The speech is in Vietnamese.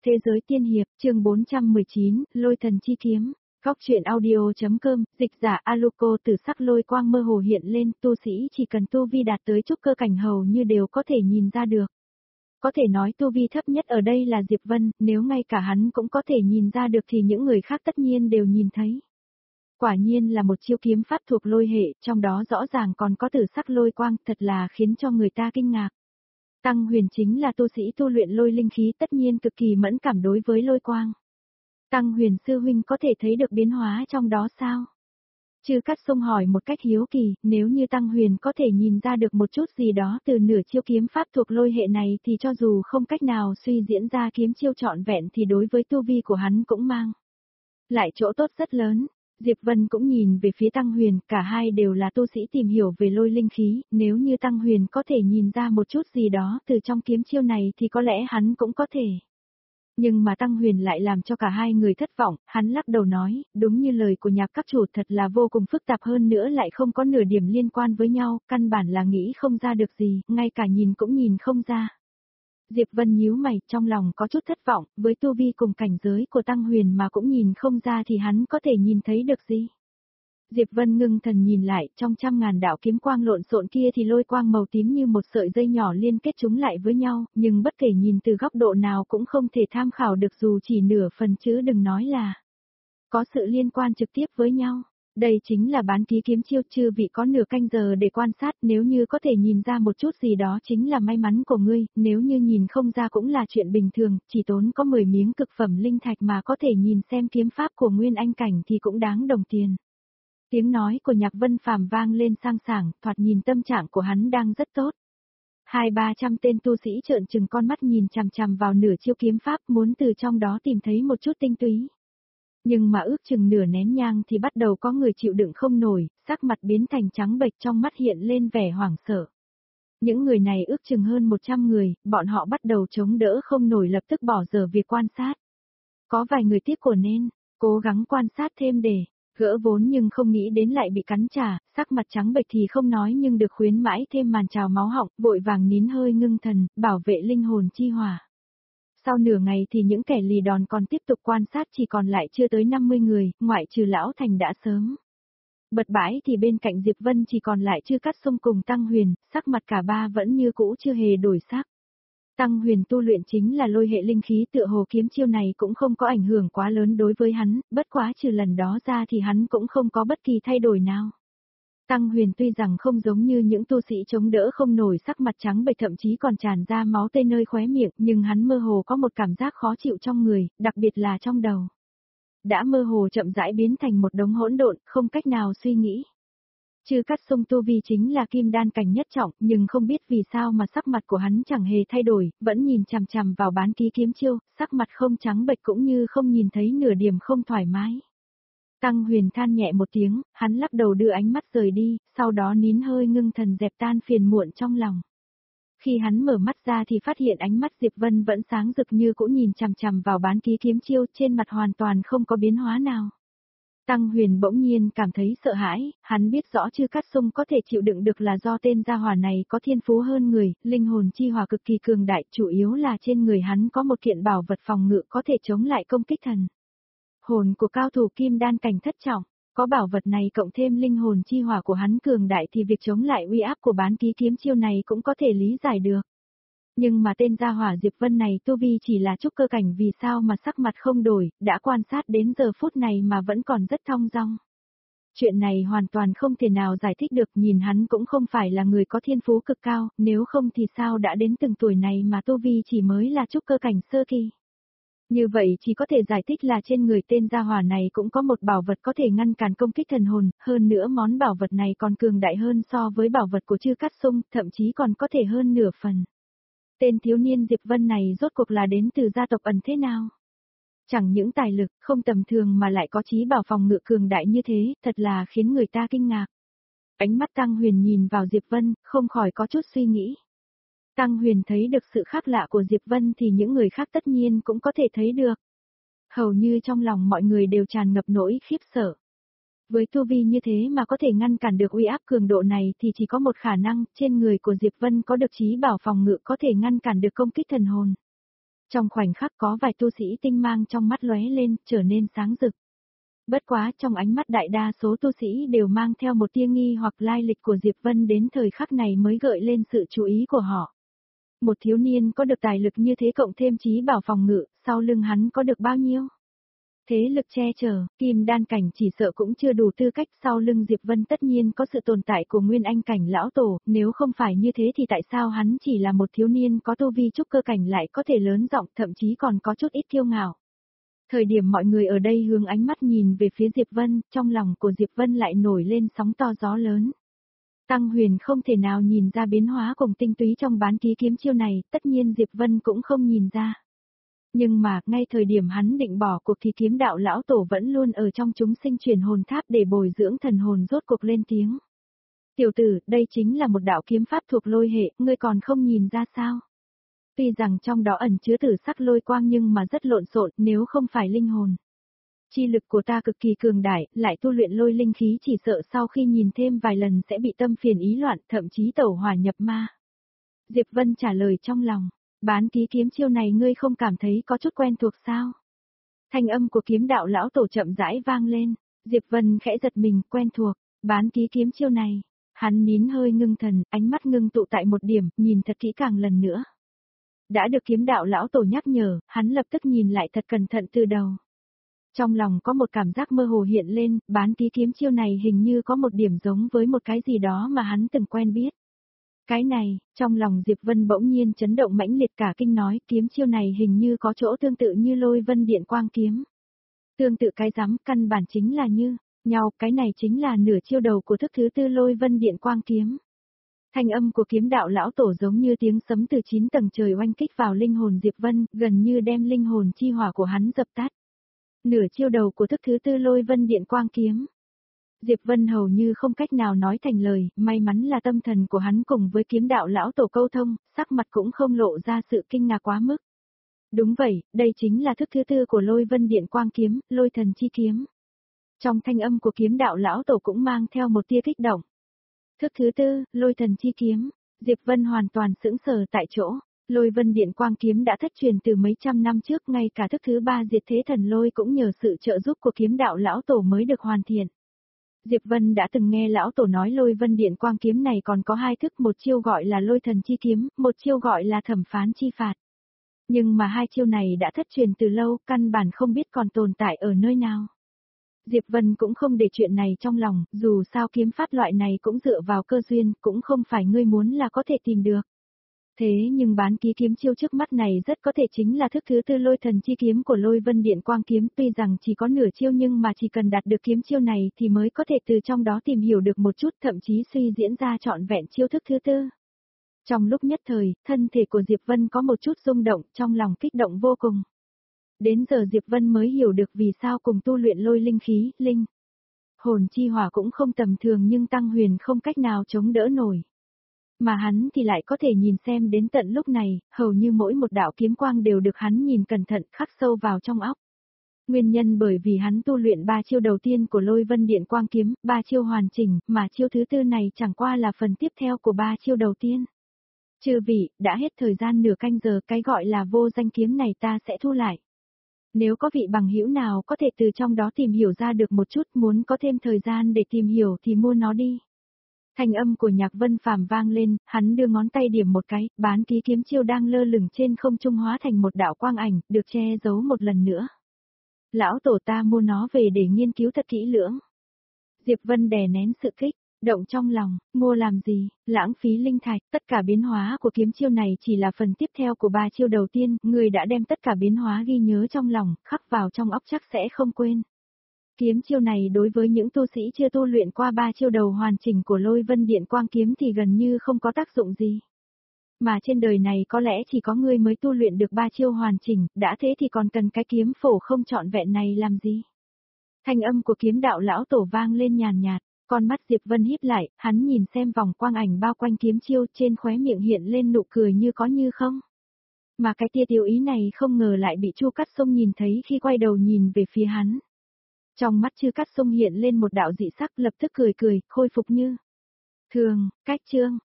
Thế giới tiên hiệp, chương 419, Lôi thần chi kiếm. Góc truyện audio.com, dịch giả Aluko từ sắc lôi quang mơ hồ hiện lên, tu sĩ chỉ cần tu vi đạt tới trúc cơ cảnh hầu như đều có thể nhìn ra được. Có thể nói tu vi thấp nhất ở đây là Diệp Vân, nếu ngay cả hắn cũng có thể nhìn ra được thì những người khác tất nhiên đều nhìn thấy. Quả nhiên là một chiêu kiếm pháp thuộc lôi hệ, trong đó rõ ràng còn có tử sắc lôi quang, thật là khiến cho người ta kinh ngạc. Tăng Huyền chính là tu sĩ tu luyện lôi linh khí, tất nhiên cực kỳ mẫn cảm đối với lôi quang. Tăng Huyền sư huynh có thể thấy được biến hóa trong đó sao? Chư Cát Sông hỏi một cách hiếu kỳ, nếu như Tăng Huyền có thể nhìn ra được một chút gì đó từ nửa chiêu kiếm pháp thuộc lôi hệ này thì cho dù không cách nào suy diễn ra kiếm chiêu trọn vẹn thì đối với tu vi của hắn cũng mang lại chỗ tốt rất lớn. Diệp Vân cũng nhìn về phía Tăng Huyền, cả hai đều là tu sĩ tìm hiểu về lôi linh khí, nếu như Tăng Huyền có thể nhìn ra một chút gì đó từ trong kiếm chiêu này thì có lẽ hắn cũng có thể. Nhưng mà Tăng Huyền lại làm cho cả hai người thất vọng, hắn lắc đầu nói, đúng như lời của Nhạc các chủ, thật là vô cùng phức tạp, hơn nữa lại không có nửa điểm liên quan với nhau, căn bản là nghĩ không ra được gì, ngay cả nhìn cũng nhìn không ra. Diệp Vân nhíu mày, trong lòng có chút thất vọng, với tu vi cùng cảnh giới của Tăng Huyền mà cũng nhìn không ra thì hắn có thể nhìn thấy được gì. Diệp Vân ngưng thần nhìn lại, trong trăm ngàn đạo kiếm quang lộn xộn kia thì lôi quang màu tím như một sợi dây nhỏ liên kết chúng lại với nhau, nhưng bất kể nhìn từ góc độ nào cũng không thể tham khảo được dù chỉ nửa phần, chứ đừng nói là có sự liên quan trực tiếp với nhau. Đây chính là bán ký kiếm chiêu, chư vị có nửa canh giờ để quan sát, nếu như có thể nhìn ra một chút gì đó chính là may mắn của ngươi, nếu như nhìn không ra cũng là chuyện bình thường, chỉ tốn có 10 miếng cực phẩm linh thạch mà có thể nhìn xem kiếm pháp của Nguyên Anh cảnh thì cũng đáng đồng tiền. Tiếng nói của Nhạc Vân Phàm vang lên sang sảng, thoạt nhìn tâm trạng của hắn đang rất tốt. 200-300 tên tu sĩ trợn trừng con mắt nhìn chằm chằm vào nửa chiêu kiếm pháp, muốn từ trong đó tìm thấy một chút tinh túy. Nhưng mà ước chừng nửa nén nhang thì bắt đầu có người chịu đựng không nổi, sắc mặt biến thành trắng bệch, trong mắt hiện lên vẻ hoảng sợ. Những người này ước chừng hơn 100 người, bọn họ bắt đầu chống đỡ không nổi, lập tức bỏ dở việc quan sát. Có vài người tiếp của nên cố gắng quan sát thêm để gỡ vốn nhưng không nghĩ đến lại bị cắn trả, sắc mặt trắng bệch thì không nói nhưng được khuyến mãi thêm màn trào máu họng, vội vàng nín hơi ngưng thần, bảo vệ linh hồn chi hỏa. Sau nửa ngày thì những kẻ lì đòn còn tiếp tục quan sát, chỉ còn lại chưa tới 50 người, ngoại trừ Lão Thành đã sớm bật bãi thì bên cạnh Diệp Vân chỉ còn lại Chư Cát Sông cùng Tăng Huyền, sắc mặt cả ba vẫn như cũ chưa hề đổi sắc. Tăng Huyền tu luyện chính là lôi hệ linh khí, tựa hồ kiếm chiêu này cũng không có ảnh hưởng quá lớn đối với hắn, bất quá trừ lần đó ra thì hắn cũng không có bất kỳ thay đổi nào. Tăng Huyền tuy rằng không giống như những tu sĩ chống đỡ không nổi, sắc mặt trắng bệch thậm chí còn tràn ra máu tươi nơi khóe miệng, nhưng hắn mơ hồ có một cảm giác khó chịu trong người, đặc biệt là trong đầu. Đã mơ hồ chậm rãi biến thành một đống hỗn độn, không cách nào suy nghĩ. Chư Cát Sông tu vi chính là kim đan cảnh nhất trọng, nhưng không biết vì sao mà sắc mặt của hắn chẳng hề thay đổi, vẫn nhìn chằm chằm vào bán ký kiếm chiêu, sắc mặt không trắng bệch cũng như không nhìn thấy nửa điểm không thoải mái. Tăng Huyền than nhẹ một tiếng, hắn lắc đầu đưa ánh mắt rời đi, sau đó nín hơi ngưng thần dẹp tan phiền muộn trong lòng. Khi hắn mở mắt ra thì phát hiện ánh mắt Diệp Vân vẫn sáng rực như cũ nhìn chằm chằm vào bán ký kiếm chiêu, trên mặt hoàn toàn không có biến hóa nào. Tăng Huyền bỗng nhiên cảm thấy sợ hãi, hắn biết rõ Chư Cát Sông có thể chịu đựng được là do tên gia hỏa này có thiên phú hơn người, linh hồn chi hỏa cực kỳ cường đại, chủ yếu là trên người hắn có một kiện bảo vật phòng ngự có thể chống lại công kích thần hồn của cao thủ kim đan cảnh thất trọng. Có bảo vật này cộng thêm linh hồn chi hỏa của hắn cường đại thì việc chống lại uy áp của bán ký kiếm chiêu này cũng có thể lý giải được. Nhưng mà tên gia hỏa Diệp Vân này tu vi chỉ là trúc cơ cảnh, vì sao mà sắc mặt không đổi, đã quan sát đến giờ phút này mà vẫn còn rất thong dong. Chuyện này hoàn toàn không thể nào giải thích được, nhìn hắn cũng không phải là người có thiên phú cực cao, nếu không thì sao đã đến từng tuổi này mà tu vi chỉ mới là trúc cơ cảnh sơ kỳ. Như vậy chỉ có thể giải thích là trên người tên gia hỏa này cũng có một bảo vật có thể ngăn cản công kích thần hồn, hơn nữa món bảo vật này còn cường đại hơn so với bảo vật của Chư Cát Sông, thậm chí còn có thể hơn nửa phần. Tên thiếu niên Diệp Vân này rốt cuộc là đến từ gia tộc ẩn thế nào? Chẳng những tài lực không tầm thường mà lại có chí bảo phòng ngự cường đại như thế, thật là khiến người ta kinh ngạc. Ánh mắt Tăng Huyền nhìn vào Diệp Vân, không khỏi có chút suy nghĩ. Tăng Huyền thấy được sự khác lạ của Diệp Vân thì những người khác tất nhiên cũng có thể thấy được. Hầu như trong lòng mọi người đều tràn ngập nỗi khiếp sợ. Với tu vi như thế mà có thể ngăn cản được uy áp cường độ này thì chỉ có một khả năng, trên người của Diệp Vân có được chí bảo phòng ngự có thể ngăn cản được công kích thần hồn. Trong khoảnh khắc có vài tu sĩ tinh mang trong mắt lóe lên, trở nên sáng rực. Bất quá trong ánh mắt đại đa số tu sĩ đều mang theo một tia nghi hoặc lai lịch của Diệp Vân đến thời khắc này mới gợi lên sự chú ý của họ. Một thiếu niên có được tài lực như thế cộng thêm trí bảo phòng ngự, sau lưng hắn có được bao nhiêu? Thế lực che chở, kim đan cảnh chỉ sợ cũng chưa đủ tư cách, sau lưng Diệp Vân tất nhiên có sự tồn tại của nguyên anh cảnh lão tổ, nếu không phải như thế thì tại sao hắn chỉ là một thiếu niên có tu vi trúc cơ cảnh lại có thể lớn giọng, thậm chí còn có chút ít kiêu ngạo. Thời điểm mọi người ở đây hướng ánh mắt nhìn về phía Diệp Vân, trong lòng của Diệp Vân lại nổi lên sóng to gió lớn. Tăng Huyền không thể nào nhìn ra biến hóa cùng tinh túy trong bán ký kiếm chiêu này, tất nhiên Diệp Vân cũng không nhìn ra. Nhưng mà, ngay thời điểm hắn định bỏ cuộc thì kiếm đạo lão tổ vẫn luôn ở trong chúng sinh truyền hồn tháp để bồi dưỡng thần hồn rốt cuộc lên tiếng. Tiểu tử, đây chính là một đạo kiếm pháp thuộc lôi hệ, ngươi còn không nhìn ra sao? Tuy rằng trong đó ẩn chứa tử sắc lôi quang nhưng mà rất lộn xộn, nếu không phải linh hồn. Chi lực của ta cực kỳ cường đại, lại tu luyện lôi linh khí chỉ sợ sau khi nhìn thêm vài lần sẽ bị tâm phiền ý loạn, thậm chí tẩu hỏa nhập ma. Diệp Vân trả lời trong lòng, bán ký kiếm chiêu này ngươi không cảm thấy có chút quen thuộc sao? Thanh âm của kiếm đạo lão tổ chậm rãi vang lên, Diệp Vân khẽ giật mình, quen thuộc, bán ký kiếm chiêu này. Hắn nín hơi ngưng thần, ánh mắt ngưng tụ tại một điểm, nhìn thật kỹ càng lần nữa. Đã được kiếm đạo lão tổ nhắc nhở, hắn lập tức nhìn lại thật cẩn thận từ đầu. Trong lòng có một cảm giác mơ hồ hiện lên, bán ký kiếm chiêu này hình như có một điểm giống với một cái gì đó mà hắn từng quen biết. Cái này, trong lòng Diệp Vân bỗng nhiên chấn động mãnh liệt cả kinh nói, kiếm chiêu này hình như có chỗ tương tự như lôi vân điện quang kiếm. Tương tự cái rắm, căn bản chính là như nhau, cái này chính là nửa chiêu đầu của thức thứ tư lôi vân điện quang kiếm. Thanh âm của kiếm đạo lão tổ giống như tiếng sấm từ 9 tầng trời oanh kích vào linh hồn Diệp Vân, gần như đem linh hồn chi hỏa của hắn dập tắt. Nửa chiêu đầu của thức thứ tư lôi vân điện quang kiếm. Diệp Vân hầu như không cách nào nói thành lời, may mắn là tâm thần của hắn cùng với kiếm đạo lão tổ câu thông, sắc mặt cũng không lộ ra sự kinh ngạc quá mức. Đúng vậy, đây chính là thức thứ tư của lôi vân điện quang kiếm, lôi thần chi kiếm. Trong thanh âm của kiếm đạo lão tổ cũng mang theo một tia kích động. Thức thứ tư, lôi thần chi kiếm, Diệp Vân hoàn toàn sững sờ tại chỗ. Lôi vân điện quang kiếm đã thất truyền từ mấy trăm năm trước, ngay cả thức thứ ba diệt thế thần lôi cũng nhờ sự trợ giúp của kiếm đạo lão tổ mới được hoàn thiện. Diệp Vân đã từng nghe lão tổ nói lôi vân điện quang kiếm này còn có hai thức, một chiêu gọi là lôi thần chi kiếm, một chiêu gọi là thẩm phán chi phạt. Nhưng mà hai chiêu này đã thất truyền từ lâu, căn bản không biết còn tồn tại ở nơi nào. Diệp Vân cũng không để chuyện này trong lòng, dù sao kiếm pháp loại này cũng dựa vào cơ duyên, cũng không phải ngươi muốn là có thể tìm được. Thế nhưng bán ký kiếm chiêu trước mắt này rất có thể chính là thức thứ tư lôi thần chi kiếm của lôi vân điện quang kiếm, tuy rằng chỉ có nửa chiêu nhưng mà chỉ cần đạt được kiếm chiêu này thì mới có thể từ trong đó tìm hiểu được một chút, thậm chí suy diễn ra trọn vẹn chiêu thức thứ tư. Trong lúc nhất thời, thân thể của Diệp Vân có một chút rung động, trong lòng kích động vô cùng. Đến giờ Diệp Vân mới hiểu được vì sao cùng tu luyện lôi linh khí, linh hồn chi hỏa cũng không tầm thường nhưng Tăng Huyền không cách nào chống đỡ nổi. Mà hắn thì lại có thể nhìn xem đến tận lúc này, hầu như mỗi một đạo kiếm quang đều được hắn nhìn cẩn thận khắc sâu vào trong óc. Nguyên nhân bởi vì hắn tu luyện 3 chiêu đầu tiên của lôi vân điện quang kiếm, 3 chiêu hoàn chỉnh, mà chiêu thứ tư này chẳng qua là phần tiếp theo của 3 chiêu đầu tiên. Chư vị, đã hết thời gian nửa canh giờ, cái gọi là vô danh kiếm này ta sẽ thu lại. Nếu có vị bằng hữu nào có thể từ trong đó tìm hiểu ra được một chút, muốn có thêm thời gian để tìm hiểu thì mua nó đi. Thanh âm của Nhạc Vân Phàm vang lên, hắn đưa ngón tay điểm một cái, bán ký kiếm chiêu đang lơ lửng trên không trung hóa thành một đạo quang ảnh, được che giấu một lần nữa. Lão tổ ta mua nó về để nghiên cứu thật kỹ lưỡng. Diệp Vân đè nén sự kích động trong lòng, mua làm gì, lãng phí linh thạch, tất cả biến hóa của kiếm chiêu này chỉ là phần tiếp theo của 3 chiêu đầu tiên, người đã đem tất cả biến hóa ghi nhớ trong lòng, khắc vào trong óc chắc sẽ không quên. Kiếm chiêu này đối với những tu sĩ chưa tu luyện qua 3 chiêu đầu hoàn chỉnh của lôi vân điện quang kiếm thì gần như không có tác dụng gì. Mà trên đời này có lẽ chỉ có ngươi mới tu luyện được 3 chiêu hoàn chỉnh, đã thế thì còn cần cái kiếm phổ không trọn vẹn này làm gì. Thanh âm của kiếm đạo lão tổ vang lên nhàn nhạt, con mắt Diệp Vân híp lại, hắn nhìn xem vòng quang ảnh bao quanh kiếm chiêu, trên khóe miệng hiện lên nụ cười như có như không. Mà cái tia tiêu ý này không ngờ lại bị Chu Cát Sung nhìn thấy khi quay đầu nhìn về phía hắn. Trong mắt Chư Cát Sung hiện lên một đạo dị sắc, lập tức cười cười, khôi phục như thường, cách chương.